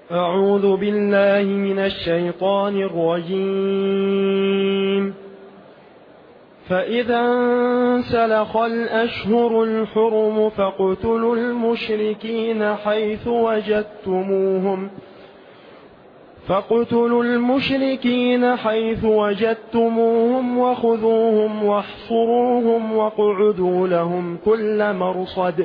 أعوذ بالله من الشيطان الرجيم. فإذا انسلخ الأشهر الحرم فاقتلوا المشركين حيث وجدتموهم وخذوهم واحصروهم واقعدوا لهم كل مرصد،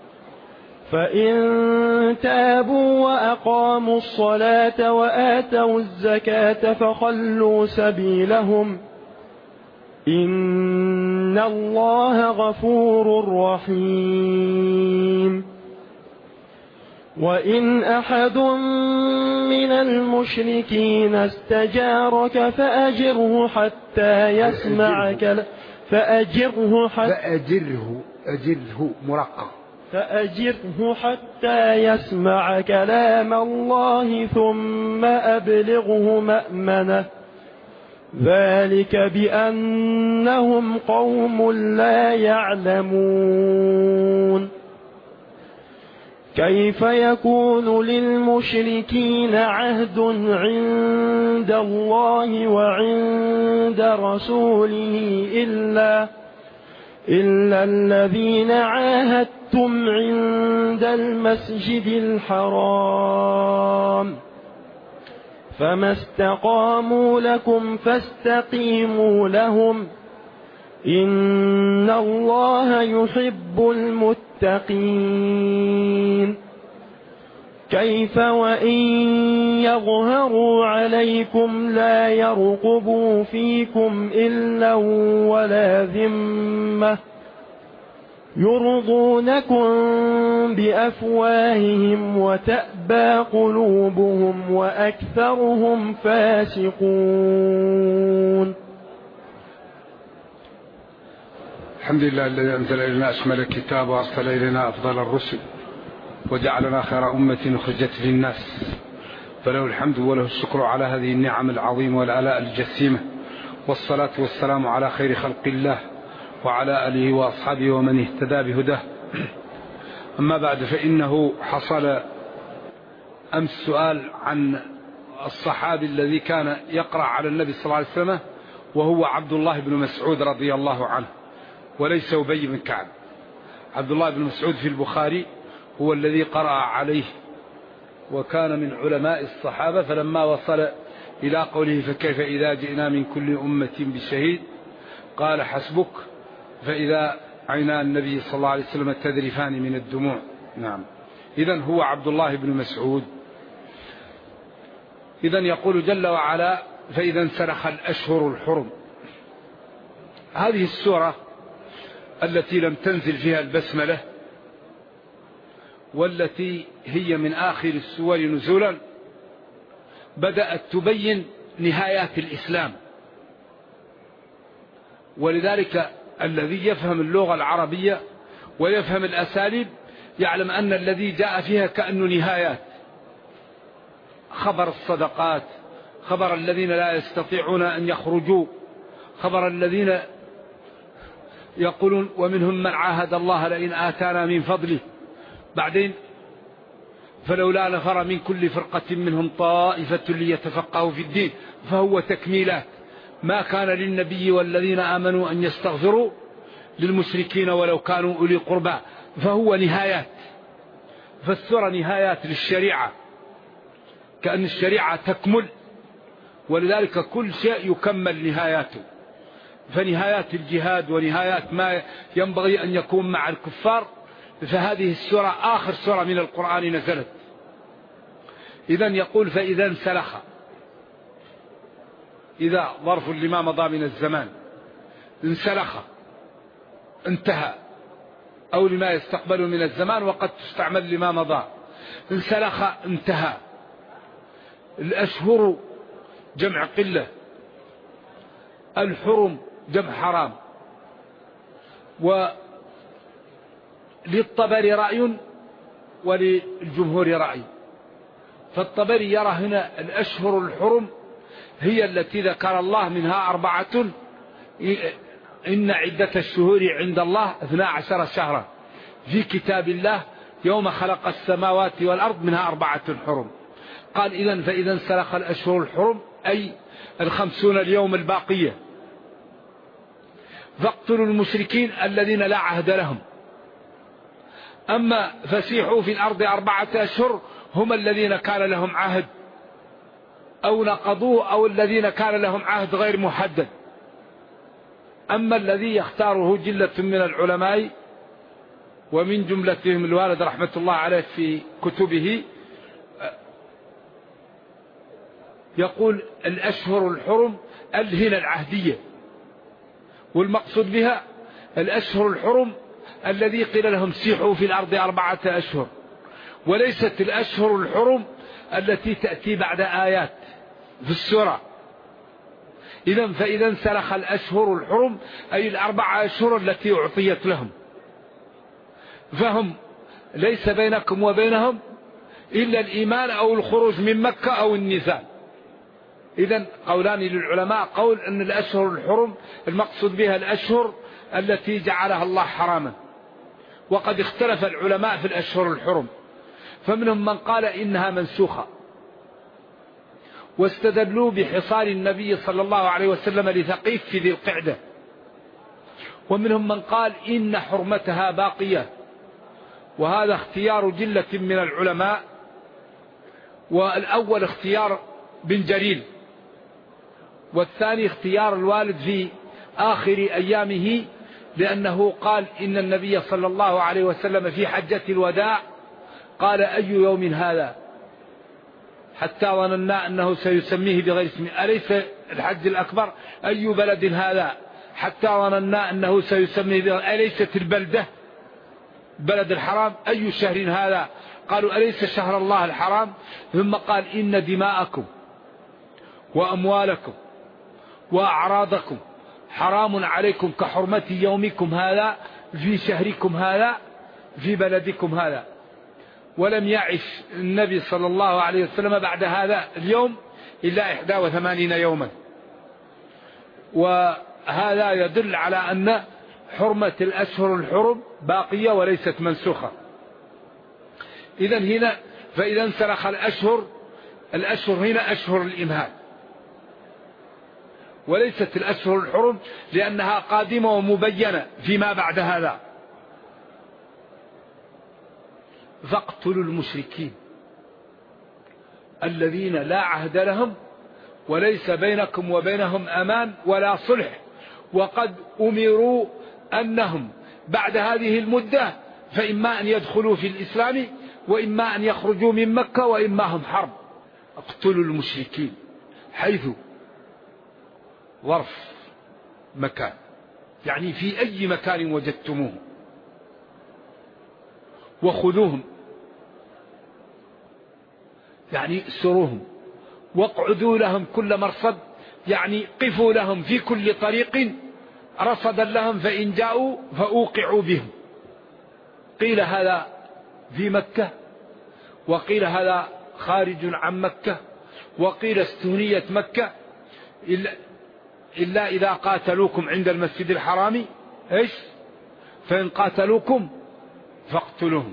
فإن تابوا وأقاموا الصلاة وآتوا الزكاة فخلوا سبيلهم، إن الله غفور رحيم. وإن أحد من المشركين استجارك فأجره حتى يسمع كلام الله ثم أبلغه مأمنه، ذلك بأنهم قوم لا يعلمون. كيف يكون للمشركين عهد عند الله وعند رسوله إلا الذين عاهدتم عند المسجد الحرام، فما استقاموا لكم فاستقيموا لهم، إن الله يحب المتقين. كيف وإن يظهروا عليكم لا يرقبوا فيكم إلا ولا ذمة، يرضونكم بأفواههم وتأبى قلوبهم وأكثرهم فاسقون. الحمد لله الذي أنزل إلينا أشمل الكتاب وأرسل إلينا أفضل الرسل وجعلنا خير أمة أخرجت للناس، فله الحمد وله الشكر على هذه النعم العظيمة والآلاء الجسيمة، والصلاة والسلام على خير خلق الله وعلى آله وأصحابه ومن اهتدى بهداه. أما بعد، فإنه حصل أمس سؤال عن الصحابي الذي كان يقرأ على النبي صلى الله عليه وسلم، وهو عبد الله بن مسعود رضي الله عنه وليس أبي بن كعب. عبد الله بن مسعود في البخاري هو الذي قرأ عليه، وكان من علماء الصحابة، فلما وصل إلى قوله فكيف إذا جئنا من كل أمة بشهيد قال حسبك، فإذا عينا النبي صلى الله عليه وسلم تذرفان من الدموع. نعم، إذن هو عبد الله بن مسعود. إذن يقول جل وعلا فإذا انسلخ الأشهر الحرم. هذه السورة التي لم تنزل فيها البسملة، والتي هي من آخر السور نزولا، بدأت تبين نهايات الإسلام. ولذلك الذي يفهم اللغة العربية ويفهم الأساليب يعلم أن الذي جاء فيها كأنه نهايات. خبر الصدقات، خبر الذين لا يستطيعون أن يخرجوا، خبر الذين يقولون ومنهم من عاهد الله لئن آتانا من فضله، بعدين فلولا نفر من كل فرقة منهم طائفة ليتفقهوا في الدين، فهو تكميلات. ما كان للنبي والذين آمنوا أن يستغفروا للمشركين ولو كانوا أولي قربى، فهو نهايات. فالسورة نهايات للشريعة، كأن الشريعة تكمل، ولذلك كل شيء يكمل نهاياته. فنهايات الجهاد ونهايات ما ينبغي أن يكون مع الكفار، فهذه السورة آخر سورة من القرآن نزلت. إذن يقول فإذا انسلخ، إذا ظرف لما مضى من الزمان، انسلخ انتهى، أو لما يستقبل من الزمان، وقد تستعمل لما مضى. انسلخ انتهى. الأشهر جمع قلة، الحرم جمع حرام. وللطبري رأي وللجمهور رأي. فالطبري يرى هنا الأشهر الحرم هي التي ذكر الله منها 4، إن عدة الشهور عند الله 12 شهرا في كتاب الله يوم خلق السماوات والأرض، منها 4 حرم. قال إذن فإذا انسلخ الأشهر الحرم أي 50 اليوم الباقية فاقتلوا المشركين الذين لا عهد لهم. أما فسيحوا في الأرض 4 أشهر هم الذين كان لهم عهد أو نقضوه أو الذين كان لهم عهد غير محدد. أما الذي يختاره جلة من العلماء ومن جملتهم الوالد رحمة الله عليه في كتبه يقول الأشهر الحرم هنا العهدية، والمقصود بها الأشهر الحرم الذي قيل لهم سيحوا في الأرض 4 أشهر، وليست الأشهر الحرم التي تأتي بعد آيات في السورة. إذن فإذا انسلخ الأشهر الحرم أي 4 أشهر التي أعطيت لهم، فهم ليس بينكم وبينهم إلا الإيمان أو الخروج من مكة أو النزال. إذن قولان للعلماء، قول أن الأشهر الحرم المقصود بها الأشهر التي جعلها الله حراما، وقد اختلف العلماء في الأشهر الحرم، فمنهم من قال إنها منسوخة واستدلوا بحصار النبي صلى الله عليه وسلم لثقيف في ذي القعدة، ومنهم من قال إن حرمتها باقية، وهذا اختيار جلة من العلماء. والأول اختيار بن جرير، والثاني اختيار الوالد في آخر أيامه، لأنه قال إن النبي صلى الله عليه وسلم في حجة الوداع قال أي يوم هذا، حتى ظننا أنه سيسميه بغير اسمه، أليس الحج الأكبر؟ أي بلد هذا، حتى ظننا أنه سيسميه بغير، أليست البلدة بلد الحرام؟ أي شهر هذا؟ قالوا أليس شهر الله الحرام؟ ثم قال إن دماءكم وأموالكم وأعراضكم حرام عليكم كحرمة يومكم هذا في شهركم هذا في بلدكم هذا. ولم يعش النبي صلى الله عليه وسلم بعد هذا اليوم إلا 81 يوما، وهذا يدل على أن حرمة الأشهر الحرم باقية وليست منسوخة. إذن هنا فإذا انسلخ الأشهر هنا أشهر الإمهال، وليست الأشهر الحرم لأنها قادمة ومبينة فيما بعد هذا. فاقتلوا المشركين الذين لا عهد لهم وليس بينكم وبينهم أمان ولا صلح، وقد أمروا أنهم بعد هذه المدة فإما أن يدخلوا في الإسلام وإما أن يخرجوا من مكة وإما هم حرب. اقتلوا المشركين حيث ظرف مكان، يعني في أي مكان وجدتموه، وخذوهم يعني اسروهم، واقعدوا لهم كل مرصد، يعني قفوا لهم في كل طريق رصدا لهم، فإن جاءوا فأوقعوا بهم. قيل هذا في مكة، وقيل هذا خارج عن مكة، وقيل استهنيت مكة إلا إذا قاتلوكم عند المسجد الحرام إيش؟ فإن قاتلوكم فاقتلوهم.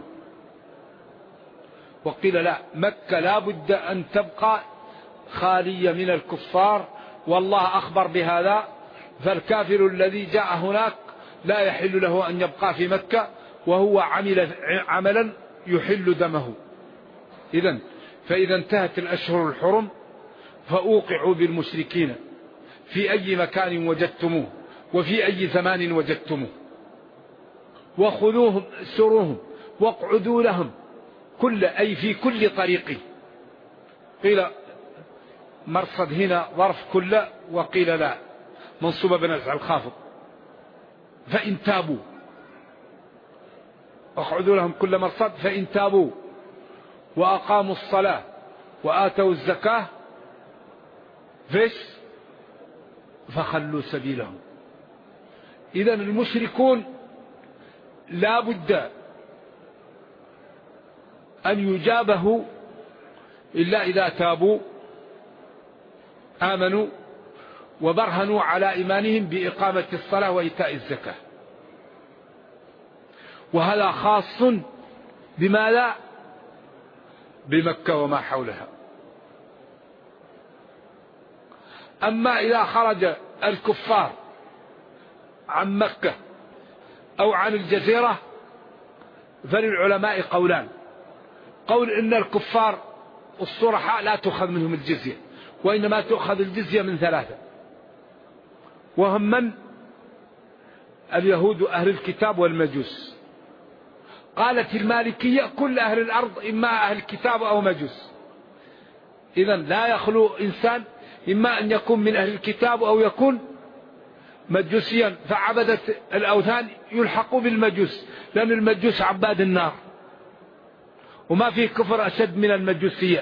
وقيل لا، مكة لا بد أن تبقى خالية من الكفار، والله أخبر بهذا، فالكافر الذي جاء هناك لا يحل له أن يبقى في مكة وهو عمل عملا يحل دمه. إذن فإذا انتهت الأشهر الحرم فأوقعوا بالمشركين في أي مكان وجدتموه وفي أي زمان وجدتموه، وخذوهم سروهم واقعدوا لهم أي في كل طريق. قيل مرصد هنا ظرف كل، وقيل لا منصوبة بنزع الخافض. فإن تابوا، اقعدوا لهم كل مرصد، فإن تابوا وأقاموا الصلاة وآتوا الزكاة فخلوا سبيلهم. إذن المشركون لا بد أن يجابه إلا إذا تابوا آمنوا وبرهنوا على إيمانهم بإقامة الصلاة وإيتاء الزكاة. وهذا خاص بما لا بمكة وما حولها. أما إذا خرج الكفار عن مكة أو عن الجزيرة فللعلماء قولان. قول إن الكفار الصرحاء لا تؤخذ منهم الجزية، وإنما تؤخذ الجزية من ثلاثة، وهم من؟ اليهود وأهل الكتاب والمجوس. قالت المالكية كل أهل الأرض إما أهل الكتاب أو مجوس. إذن لا يخلو إنسان إما أن يكون من أهل الكتاب أو يكون مجوسيا، فعبدة الأوثان يلحقوا بالمجوس، لأن المجوس عباد النار، وما فيه كفر أشد من المجوسية.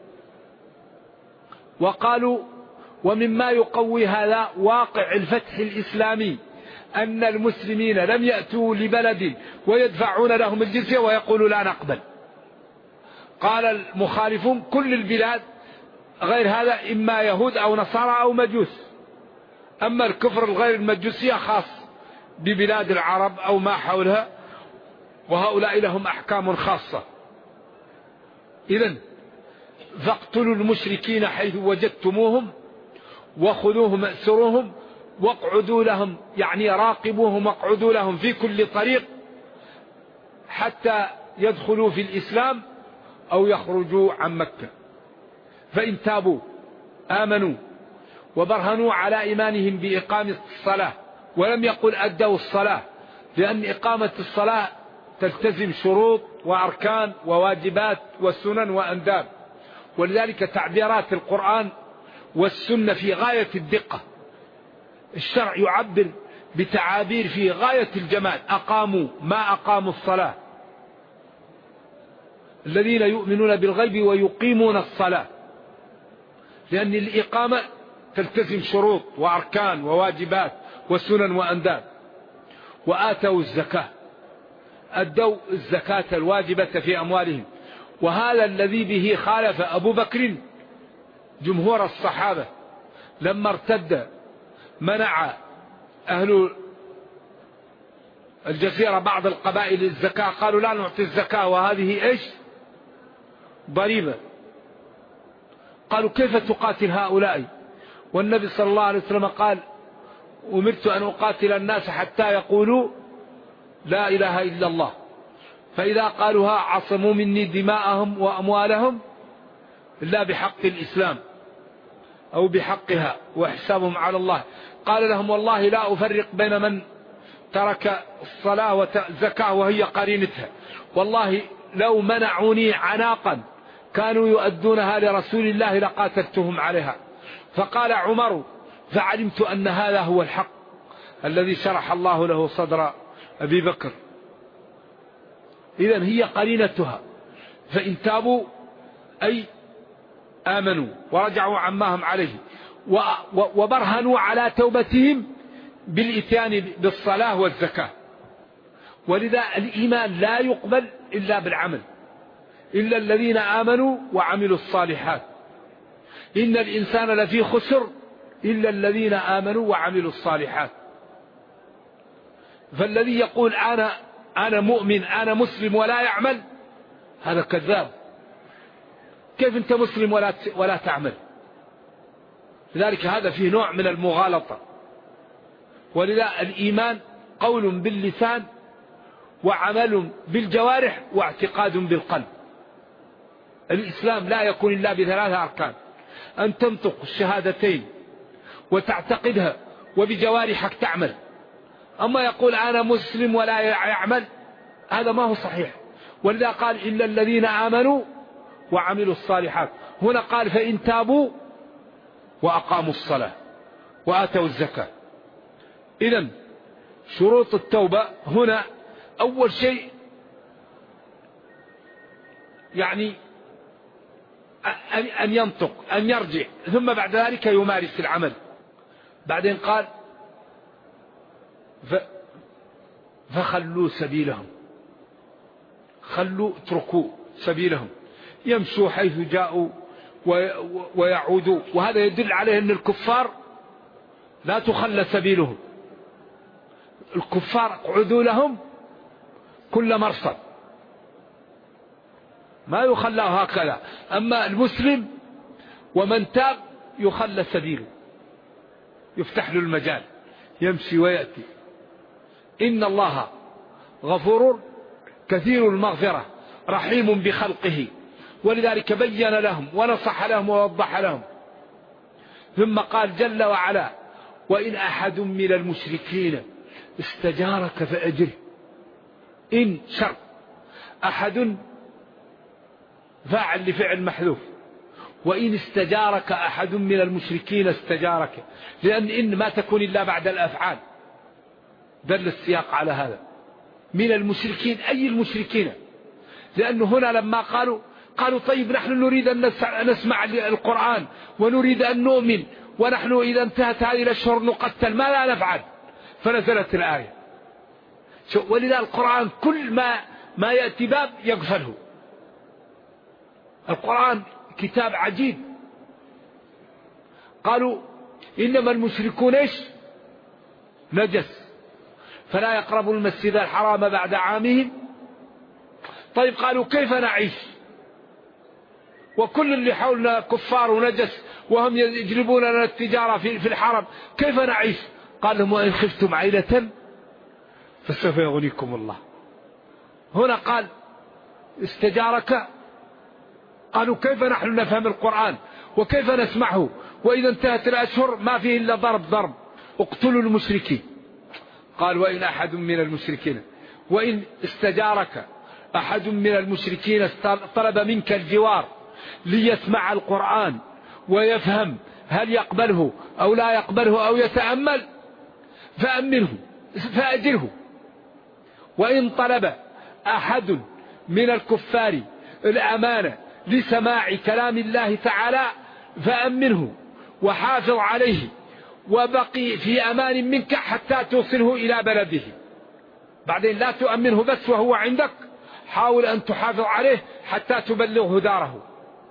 وقالوا ومما يقوي هذا واقع الفتح الإسلامي، أن المسلمين لم يأتوا لبلد ويدفعون لهم الجزية ويقولوا لا نقبل. قال المخالفون كل البلاد غير هذا إما يهود أو نصارى أو مجوس، أما الكفر الغير المجوسية خاص ببلاد العرب أو ما حولها، وهؤلاء لهم أحكام خاصة. إذن فاقتلوا المشركين حيث وجدتموهم وخذوهم اسروهم واقعدوا لهم، يعني راقبوهم واقعدوا لهم في كل طريق حتى يدخلوا في الإسلام أو يخرجوا عن مكة. فإن تابوا آمنوا وبرهنوا على إيمانهم بإقامة الصلاة، ولم يقل أدوا الصلاة، لأن إقامة الصلاة تلتزم شروط وأركان وواجبات وسنن وأنداب، ولذلك تعبيرات القرآن والسنة في غاية الدقة. الشرع يعبر بتعابير في غاية الجمال. أقاموا ما أقاموا الصلاة، الذين يؤمنون بالغيب ويقيمون الصلاة، لأن الإقامة تلتزم شروط وأركان وواجبات وسنن وأنداب. وآتوا الزكاة، أدوا الزكاة الواجبة في أموالهم، وهذا الذي به خالف أبو بكر جمهور الصحابة لما ارتد، منع أهل الجزيرة بعض القبائل الزكاة، قالوا لا نعطي الزكاة وهذه إيش؟ ضريبة. قالوا كيف تقاتل هؤلاء؟ والنبي صلى الله عليه وسلم قال أمرت أن أقاتل الناس حتى يقولوا لا إله إلا الله، فإذا قالوها عصموا مني دماءهم وأموالهم إلا بحق الإسلام أو بحقها وحسابهم على الله. قال لهم والله لا أفرق بين من ترك الصلاة والزكاة وهي قرينتها، والله لو منعوني عناقا كانوا يؤدونها لرسول الله لقاتلتهم عليها. فقال عمر فعلمت أن هذا هو الحق الذي شرح الله له صدر أبي بكر. إذن هي قرينتها. فإن تابوا أي آمنوا ورجعوا عما هم عليه وبرهنوا على توبتهم بالإتيان بالصلاة والزكاة. ولذا الإيمان لا يقبل إلا بالعمل، إلا الذين آمنوا وعملوا الصالحات. إن الإنسان لفي خسر إلا الذين آمنوا وعملوا الصالحات. فالذي يقول أنا مؤمن أنا مسلم ولا يعمل هذا كذاب. كيف أنت مسلم ولا تعمل؟ لذلك هذا فيه نوع من المغالطة. ولذا الإيمان قول باللسان وعمل بالجوارح واعتقاد بالقلب. الإسلام لا يكون إلا بثلاثة أركان: أن تنطق الشهادتين وتعتقدها وبجوارحك تعمل. أما يقول أنا مسلم ولا يعمل هذا ما هو صحيح. ولذا قال إلا الذين آمنوا وعملوا الصالحات. هنا قال فإن تابوا وأقاموا الصلاة وآتوا الزكاة. إذن شروط التوبة هنا أول شيء يعني أن ينطق أن يرجع، ثم بعد ذلك يمارس العمل. بعدين قال فخلوا سبيلهم، خلوا اتركوا سبيلهم يمشوا حيث جاءوا ويعودوا. وهذا يدل عليه أن الكفار لا تخلى سبيلهم. الكفار اقعدوا لهم كل مرصد، ما يخلى هكذا. أما المسلم ومن تاب يخلى سبيله. يفتح له المجال يمشي ويأتي. إن الله غفور كثير المغفرة رحيم بخلقه، ولذلك بين لهم ونصح لهم ووضح لهم. ثم قال جل وعلا: وإن أحد من المشركين استجارك فأجره. إن شرط، أحد فاعل لفعل محذوف، وإن استجارك أحد من المشركين استجارك، لأن إن ما تكون إلا بعد الأفعال، دل السياق على هذا. من المشركين أي المشركين؟ لأنه هنا لما قالوا طيب نحن نريد أن نسمع القرآن ونريد أن نؤمن، ونحن إذا انتهت هذه الأشهر نقتل، ما لا نفعل؟ فنزلت الآية. ولذا القرآن كل ما يأتي باب يقفله. القرآن كتاب عجيب. قالوا إنما المشركون إيش؟ نجس فلا يقربوا المسجد الحرام بعد عامهم. طيب قالوا كيف نعيش وكل اللي حولنا كفار ونجس وهم يجلبون لنا التجارة في الحرم، كيف نعيش؟ قال لهم: وإن خفتم عيلة فسوف يغنيكم الله. هنا قال استجارك، قالوا كيف نحن نفهم القرآن وكيف نسمعه وإذا انتهت الأشهر ما فيه إلا ضرب، اقتلوا المشركين. قال: وإن أحد من المشركين، وإن استجارك أحد من المشركين طلب منك الجوار ليسمع القرآن ويفهم هل يقبله أو لا يقبله أو يتأمل فأمنه فأجره. وإن طلب أحد من الكفار الأمانة لسماع كلام الله تعالى فأمنه وحافظ عليه وبقي في أمان منك حتى توصله إلى بلده. بعدين لا تؤمنه بس وهو عندك، حاول أن تحافظ عليه حتى تبلغه داره.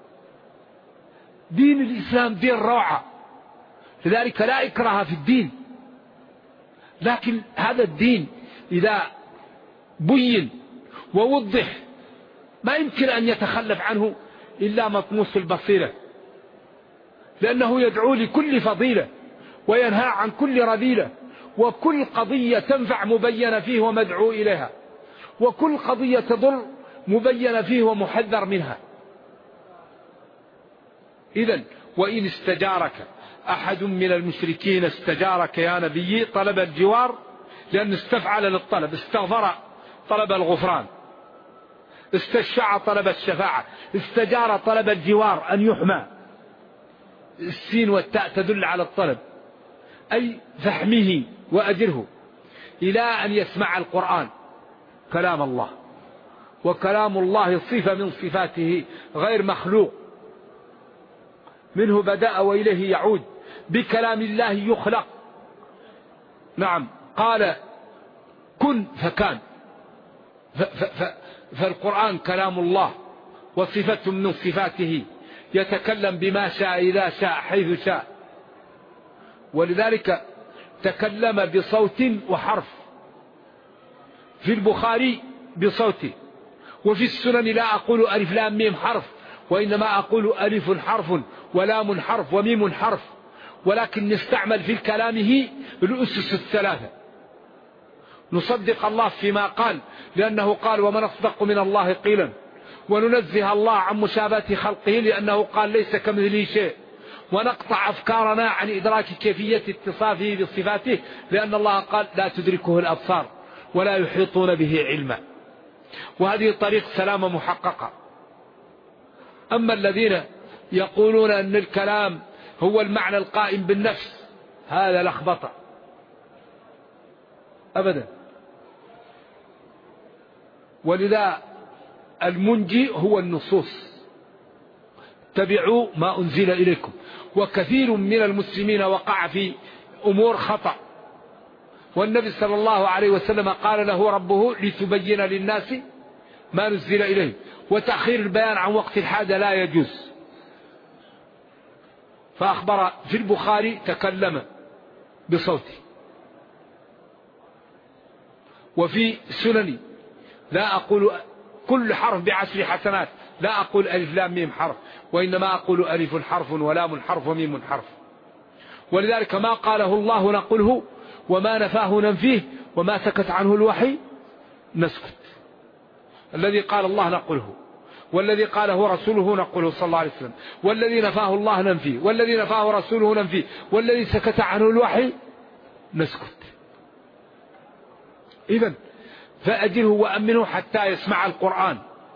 دين الإسلام دين روعة، لذلك لا إكراه في الدين. لكن هذا الدين إذا بين ووضح ما يمكن أن يتخلف عنه إلا مطموس البصيرة، لأنه يدعو لكل فضيلة وينهى عن كل رذيلة، وكل قضية تنفع مبين فيه ومدعو إليها، وكل قضية تضر مبين فيه ومحذر منها. إذن وإن استجارك أحد من المشركين استجارك يا نبي، طلب الجوار لأن استفعل للطلب، استغفر طلب الغفران، استشفع طلب الشفاعة، استجار طلب الجوار أن يحمى. السين والتاء تدل على الطلب، أي فحمه وأجره إلى أن يسمع القرآن كلام الله، وكلام الله صفة من صفاته غير مخلوق، منه بدأ وإليه يعود، بكلام الله يخلق. نعم، قال كن فكان. فالقرآن كلام الله وصفة من صفاته، يتكلم بما شاء إذا شاء حيث شاء. ولذلك تكلم بصوت وحرف، في البخاري بصوت، وفي السنن لا أقول ألف لام ميم حرف، وإنما أقول ألف حرف ولام حرف وميم حرف، ولكن نستعمل في كلامه الأسس الثلاثة. نصدق الله فيما قال لأنه قال: ومن أصدق من الله قيلا. وننزه الله عن مشابهة خلقه لأنه قال: ليس كمثله شيء. ونقطع أفكارنا عن إدراك كيفية اتصافه بصفاته لأن الله قال: لا تدركه الأبصار ولا يحيطون به علما. وهذه طريق سلامة محققة. أما الذين يقولون أن الكلام هو المعنى القائم بالنفس، هذا لخبطة أبدا. ولذا المنجي هو النصوص، اتبعوا ما أنزل إليكم. وكثير من المسلمين وقع في أمور خطأ، والنبي صلى الله عليه وسلم قال له ربه: لتبين للناس ما نزل إليه. وتأخير البيان عن وقت الحاجة لا يجوز. فأخبر في البخاري: تكلم بصوته. وفي سنني: لا أقول كل حرف ب10 حسنات، لا أقول ألف لام ميم حرف، وإنما أقول ألف حرف ولام حرف وميم حرف. ولذلك ما قاله الله نقله، وما نفاه ننفيه، وما سكت عنه الوحي نسكت. الذي قال الله نقله، والذي قاله رسوله نقله صلى الله عليه وسلم، والذي نفاه الله ننفيه، والذي نفاه رسوله ننفيه، والذي سكت عنه الوحي نسكت. إذن فأجله وأمنه حتى يسمع القرآن،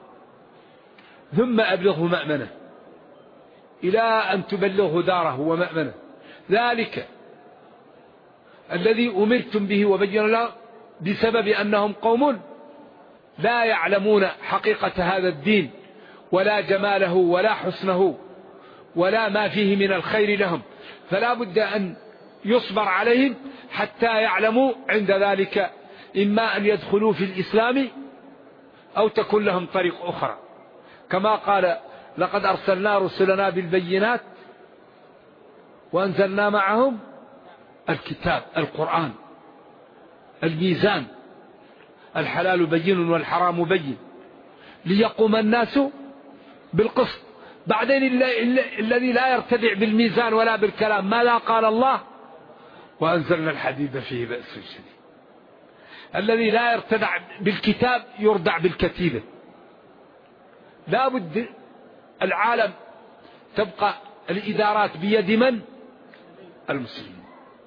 ثم أبلغه مأمنه إلى أن تبلغه داره ومأمنه. ذلك الذي أمرتم به وبين له بسبب أنهم قوم لا يعلمون حقيقة هذا الدين ولا جماله ولا حسنه ولا ما فيه من الخير لهم، فلا بد أن يصبر عليهم حتى يعلموا عند ذلك إما أن يدخلوا في الإسلام أو تكون لهم طريق أخرى. كما قال: لقد أرسلنا رسلنا بالبينات وأنزلنا معهم الكتاب القرآن الميزان، الحلال بين والحرام بين، ليقوم الناس بالقسط. بعدين الذي لا يرتدع بالميزان ولا بالكلام ماذا قال الله؟ وأنزلنا الحديد فيه بأس شديد. الذي لا يرتدع بالكتاب يردع بالكتيبة. لا بد العالم تبقى الإدارات بيد من؟ المسلمين.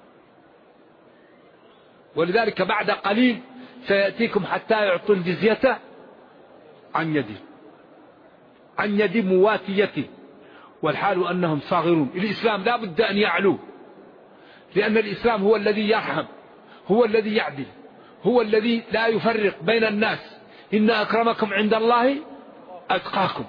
ولذلك بعد قليل سيأتيكم حتى يعطوا الجزية عن يد مواتية، والحال أنهم صاغرون. الإسلام لا بد أن يعلو، لأن الإسلام هو الذي يرحم، هو الذي يعدل، هو الذي لا يفرق بين الناس. إن أكرمكم عند الله أتقاكم.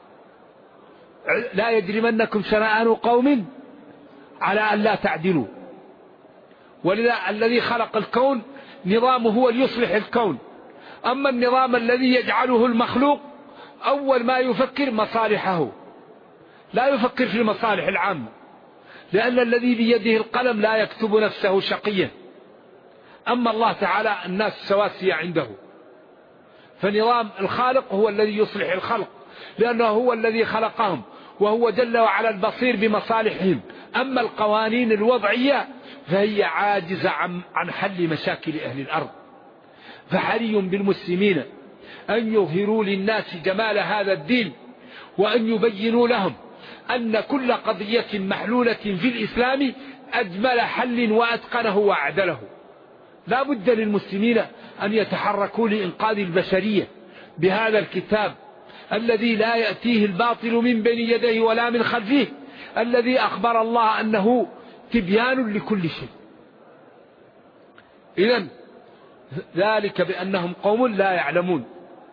لا يجرمنكم شنآن قوم على أن لا تعدلوا. ولذا الذي خلق الكون نظامه هو ليصلح الكون. أما النظام الذي يجعله المخلوق أول ما يفكر مصالحه، لا يفكر في المصالح العامة، لأن الذي بيده القلم لا يكتب نفسه شقيا. أما الله تعالى الناس سواسية عنده، فنظام الخالق هو الذي يصلح الخلق، لأنه هو الذي خلقهم، وهو جل وعلا البصير بمصالحهم. أما القوانين الوضعية فهي عاجزة عن حل مشاكل أهل الأرض. فحري بالمسلمين أن يظهروا للناس جمال هذا الدين، وأن يبينوا لهم أن كل قضية محلولة في الإسلام أجمل حل وأتقنه وأعدله. لا بد للمسلمين أن يتحركوا لإنقاذ البشرية بهذا الكتاب الذي لا يأتيه الباطل من بين يديه ولا من خلفه، الذي أخبر الله أنه تبيان لكل شيء. إذن ذلك بأنهم قوم لا يعلمون.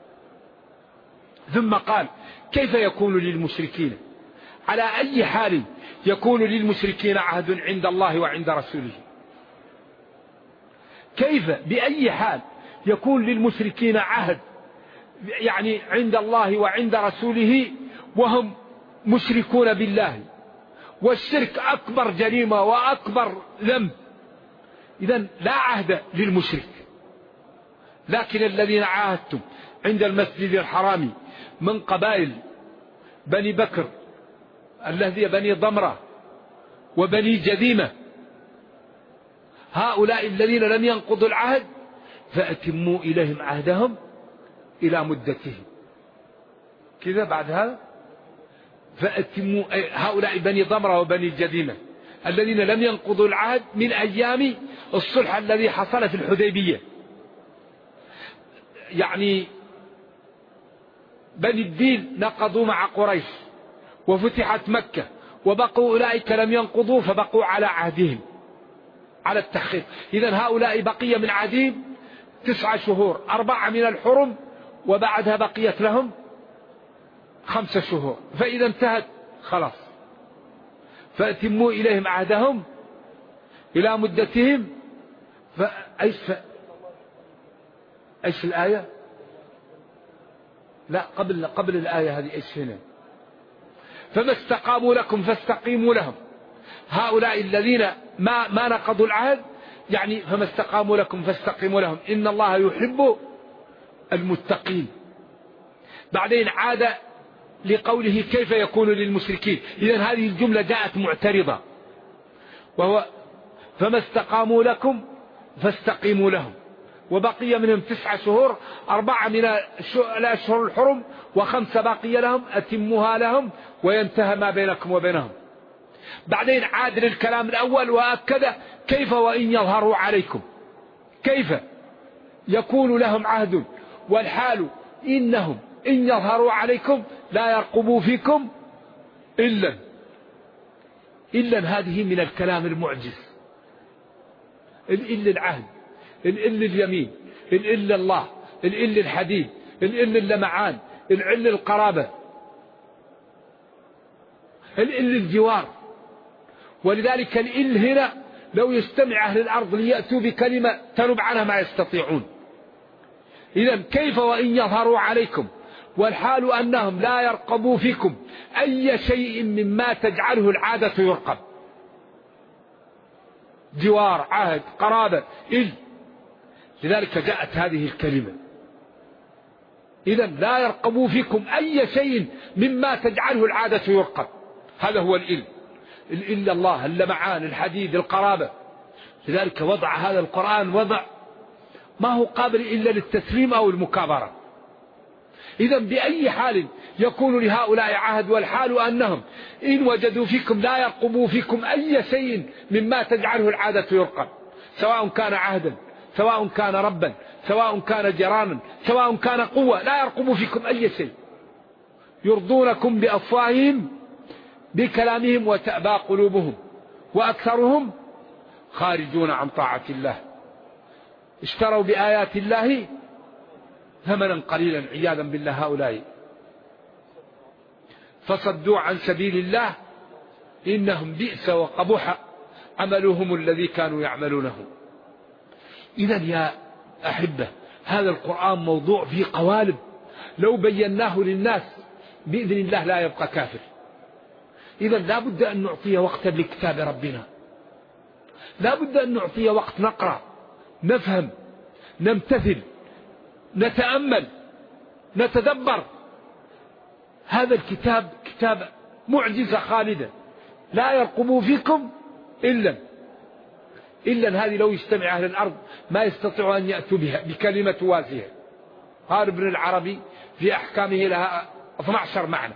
ثم قال: كيف يكون للمشركين، على أي حال يكون للمشركين عهد عند الله وعند رسوله؟ كيف بأي حال يكون للمشركين عهد يعني عند الله وعند رسوله وهم مشركون بالله، والشرك أكبر جريمة وأكبر ذنب. إذن لا عهد للمشرك. لكن الذين عاهدتم عند المسجد الحرام من قبائل بني بكر الذي بني ضمرة وبني جذيمة، هؤلاء الذين لم ينقضوا العهد فأتموا إليهم عهدهم إلى مدتهم. كذا بعد هذا فأتموا، هؤلاء بني ضمرة وبني جذيمة الذين لم ينقضوا العهد من أيام الصلح الذي حصل في الحديبية. يعني بني الدين نقضوا مع قريش وفتحت مكة، وبقوا أولئك لم ينقضوا فبقوا على عهدهم على التحقيق. إذن هؤلاء بقي من عهدهم 9 شهور، 4 من الحرم، وبعدها بقيت لهم 5 شهور، فإذا انتهت خلاص. فأتموا إليهم عهدهم إلى مدتهم. ايش الآية؟ لا، قبل الآية هذه ايش هنا؟ فما استقاموا لكم فاستقيموا لهم. هؤلاء الذين ما نقضوا العهد يعني فما استقاموا لكم فاستقيموا لهم، إن الله يحب المتقين. بعدين عاد لقوله كيف يكون للمشركين. إذن هذه الجملة جاءت معترضة، وهو فما استقاموا لكم فاستقيموا لهم. وبقي منهم 9 شهور، 4 من الأشهر الحرم و5 باقي لهم، أتموها لهم وينتهى ما بينكم وبينهم. بعدين عاد للكلام الأول وأكد كيف وإن يظهروا عليكم، كيف يكون لهم عهد والحال إنهم إن يظهروا عليكم لا يرقبوا فيكم إلا هذه من الكلام المعجز. إلا العهد، إلا اليمين، إلا الله، إلا الحديد، إلا اللمعان، إلا القرابة، إلا الجوار. ولذلك الإل هنا لو يستمع أهل الأرض ليأتوا بكلمة تنب عنها ما يستطيعون. إذن كيف وإن يظهروا عليكم والحال أنهم لا يرقبوا فيكم أي شيء مما تجعله العادة يرقب، جوار، عهد، قرابة، إل. لذلك جاءت هذه الكلمة. إذن لا يرقبوا فيكم أي شيء مما تجعله العادة يرقب، هذا هو الإل. إلا الله، اللمعان، الحديد، القرابة. لذلك وضع هذا القرآن وضع ما هو قابل إلا للتسليم أو المكابرة. إذن بأي حال يكون لهؤلاء عهد والحال أنهم إن وجدوا فيكم لا يرقبوا فيكم أي شيء مما تجعله العادة يرقب، سواء كان عهدا، سواء كان ربا، سواء كان جرانا، سواء كان قوة، لا يرقبوا فيكم أي شيء. يرضونكم بأفواههم بكلامهم وتأبى قلوبهم وأكثرهم خارجون عن طاعة الله. اشتروا بآيات الله ثمنا قليلا عياذا بالله هؤلاء، فصدوا عن سبيل الله إنهم بئس وقبح عملهم الذي كانوا يعملونه. إذن يا أحبة هذا القرآن موضوع فيه قوالب، لو بيناه للناس بإذن الله لا يبقى كافر. إذن لا بد أن نعطي وقتا لكتاب ربنا، لا بد أن نعطي وقت نقرأ، نفهم، نمتثل، نتأمل، نتدبر. هذا الكتاب كتاب معجزة خالدة، لا يرقبوا فيكم إلا هذه لو يجتمع أهل الأرض ما يستطيعوا أن يأتوا بها بكلمة وازية. قال ابن العربي في أحكامه لها 12 معنى.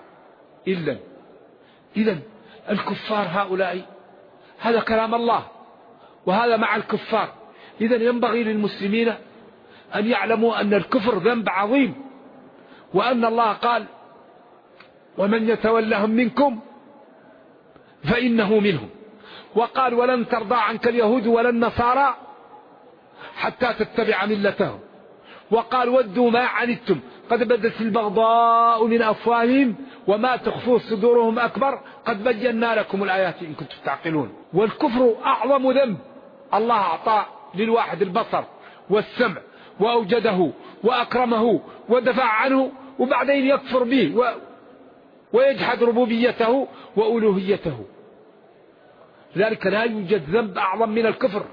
إذن الكفار هؤلاء هذا كلام الله وهذا مع الكفار. إذن ينبغي للمسلمين أن يعلموا أن الكفر ذنب عظيم، وأن الله قال ومن يتولهم منكم فإنه منهم. وقال ولن ترضى عنك اليهود ولا النصارى حتى تتبع ملتهم. وقال ودوا ما عنتم قد بدت البغضاء من أفواههم وما تخفوا صدورهم أكبر قد بينا لكم الآيات إن كنتم تعقلون. والكفر أعظم ذنب. الله أعطى للواحد البصر والسمع وأوجده وأكرمه ودفع عنه، وبعدين يكفر به ويجحد ربوبيته وألوهيته. لذلك لا يوجد ذنب أعظم من الكفر.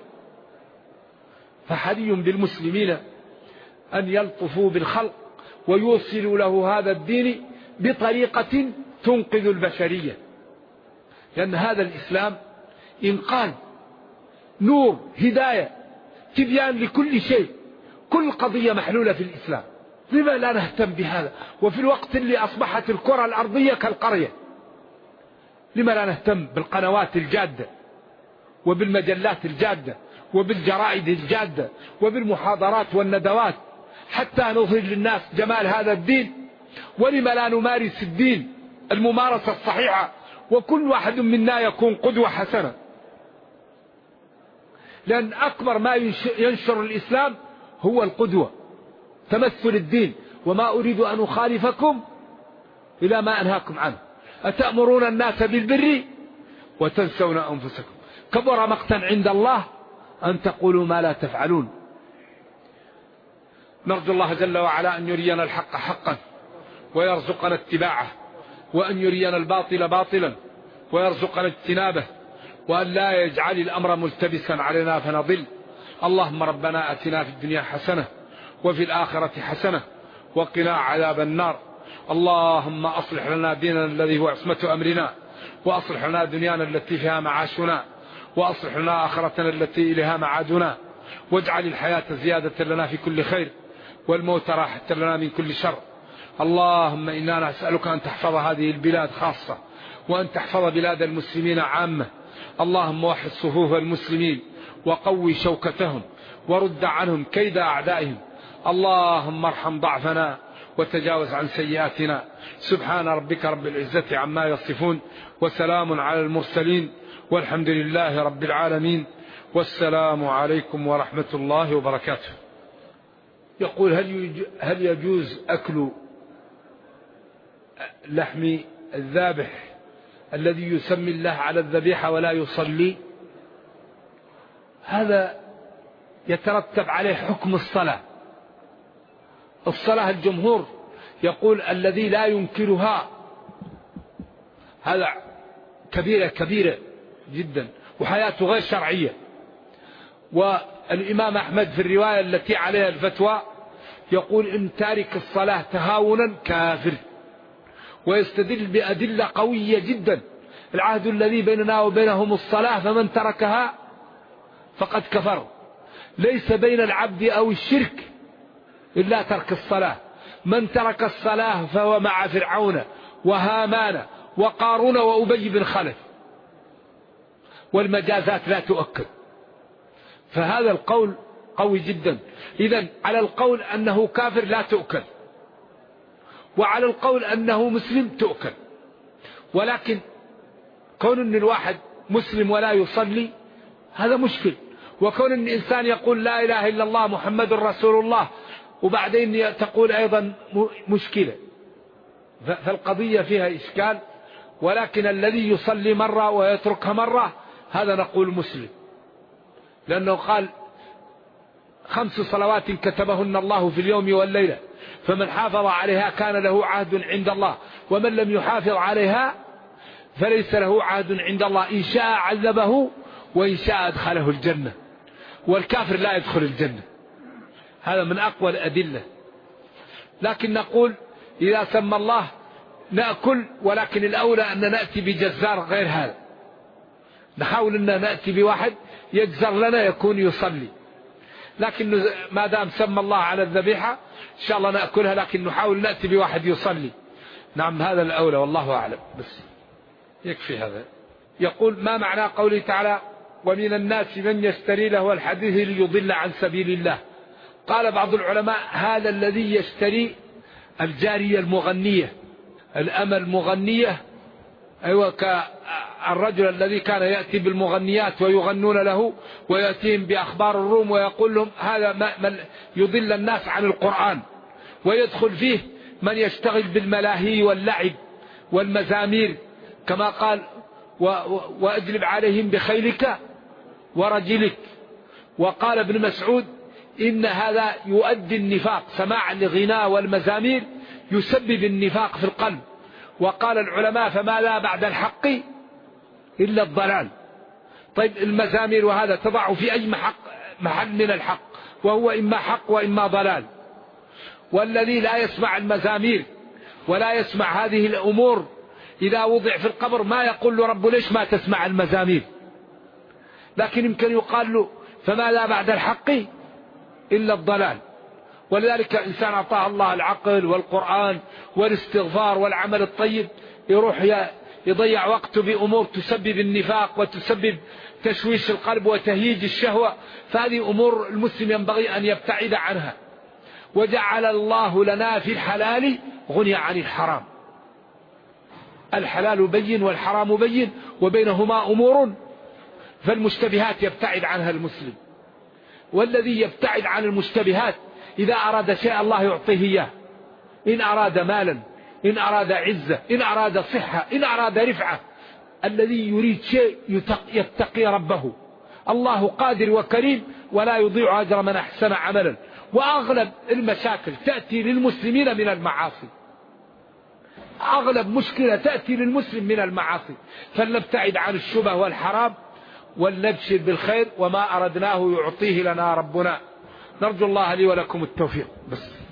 فحري بالمسلمين أن يلطفوا بالخلق ويوصلوا له هذا الدين بطريقة تنقذ البشرية، لأن هذا الإسلام إنقاذ، نور، هداية، تبيان لكل شيء. كل قضية محلولة في الإسلام. لما لا نهتم بهذا؟ وفي الوقت اللي أصبحت الكرة الأرضية كالقرية، لما لا نهتم بالقنوات الجادة وبالمجلات الجادة وبالجرائد الجادة وبالمحاضرات والندوات حتى نظهر للناس جمال هذا الدين؟ ولما لا نمارس الدين الممارسة الصحيحة وكل واحد منا يكون قدوة حسنة؟ لأن أكبر ما ينشر الإسلام هو القدوة، تمثل الدين. وما أريد أن أخالفكم إلى ما أنهاكم عنه أتأمرون الناس بالبر وتنسون أنفسكم كبر مقتا عند الله أن تقولوا ما لا تفعلون. نرجو الله جل وعلا أن يرينا الحق حقا ويرزقنا اتباعه، وأن يرينا الباطل باطلا ويرزقنا اجتنابه، وأن لا يجعل الأمر ملتبسا علينا فنضل. اللهم ربنا أتنا في الدنيا حسنة وفي الآخرة حسنة وقنا عذاب النار. اللهم أصلح لنا ديننا الذي هو عصمة أمرنا، وأصلح لنا دنيانا التي فيها معاشنا، وأصلح لنا آخرتنا التي إليها معادنا، واجعل الحياة زيادة لنا في كل خير والموت راحة لنا من كل شر. اللهم إنا نسألك أن تحفظ هذه البلاد خاصة، وأن تحفظ بلاد المسلمين عامة. اللهم وحد صفوف المسلمين وقوي شوكتهم ورد عنهم كيد أعدائهم. اللهم ارحم ضعفنا وتجاوز عن سيئاتنا. سبحان ربك رب العزة عما يصفون، وسلام على المرسلين، والحمد لله رب العالمين، والسلام عليكم ورحمة الله وبركاته. يقول هل يجوز أكل لحم الذابح الذي يسمي الله على الذبيحة ولا يصلي؟ هذا يترتب عليه حكم الصلاة. الصلاة الجمهور يقول الذي لا ينكرها هذا كبيرة جدا وحياته غير شرعية. والإمام أحمد في الرواية التي عليها الفتوى يقول إن تارك الصلاة تهاونا كافر، ويستدل بأدلة قوية جدا. العهد الذي بيننا وبينهم الصلاة، فمن تركها فقد كفر. ليس بين العبد أو الشرك إلا ترك الصلاة. من ترك الصلاة فهو مع فرعون وهامان وقارون وأبي بن خلف، والمجازات لا تؤكد. فهذا القول قوي جدا. إذن على القول أنه كافر لا تؤكل، وعلى القول أنه مسلم تؤكل. ولكن كون أن الواحد مسلم ولا يصلي هذا مشكل، وكون أن الإنسان يقول لا إله إلا الله محمد رسول الله وبعدين تقول أيضا مشكلة. فالقضية فيها إشكال. ولكن الذي يصلي مرة ويتركها مرة هذا نقول مسلم، لأنه قال 5 صلوات كتبهن الله في اليوم والليلة، فمن حافظ عليها كان له عهد عند الله، ومن لم يحافظ عليها فليس له عهد عند الله. إن شاء عذبه وإن شاء أدخله الجنة، والكافر لا يدخل الجنة. هذا من أقوى الأدلة. لكن نقول إذا سمى الله نأكل، ولكن الأولى أن نأتي بجزار غير هذا. نحاول أن نأتي بواحد يجزر لنا يكون يصلي. لكن ما دام سمى الله على الذبيحة إن شاء الله نأكلها، لكن نحاول نأتي بواحد يصلي. نعم هذا الأولى والله أعلم. بس يكفي هذا. يقول ما معنى قوله تعالى ومن الناس من يشتري له الحديث ليضل عن سبيل الله؟ قال بعض العلماء هذا الذي يشتري الجارية المغنية، الأمة المغنية، أيوة، كالرجل الذي كان يأتي بالمغنيات ويغنون له ويأتيهم بأخبار الروم ويقول لهم هذا من يضل الناس عن القرآن. ويدخل فيه من يشتغل بالملاهي واللعب والمزامير، كما قال وأجلب عليهم بخيلك ورجلك. وقال ابن مسعود إن هذا يؤدي النفاق، سماع الغناء والمزامير يسبب النفاق في القلب. وقال العلماء فماذا بعد الحق إلا الضلال. طيب المزامير وهذا تضع في أي محل من الحق، وهو إما حق وإما ضلال. والذي لا يسمع المزامير ولا يسمع هذه الأمور إذا وضع في القبر ما يقول له رب ليش ما تسمع المزامير، لكن يمكن يقال له فماذا بعد الحق إلا الضلال. ولذلك إنسان أعطاه الله العقل والقرآن والاستغفار والعمل الطيب يروح يضيع وقته بأمور تسبب النفاق وتسبب تشويش القلب وتهييج الشهوة. فهذه أمور المسلم ينبغي أن يبتعد عنها. وجعل الله لنا في الحلال غني عن الحرام. الحلال بين والحرام بين وبينهما أمور، فالمشتبهات يبتعد عنها المسلم. والذي يبتعد عن المشتبهات إذا أراد شيء الله يعطيه إياه، إن أراد مالا، إن أراد عزة، إن أراد صحة، إن أراد رفعة. الذي يريد شيء يتقي ربه. الله قادر وكريم ولا يضيع أجر من أحسن عملا. وأغلب المشاكل تأتي للمسلمين من المعاصي، أغلب مشكلة تأتي للمسلم من المعاصي. فلنبتعد عن الشبه والحرام ولنبشر بالخير، وما أردناه يعطيه لنا ربنا. نرجو الله لي ولكم التوفيق. بس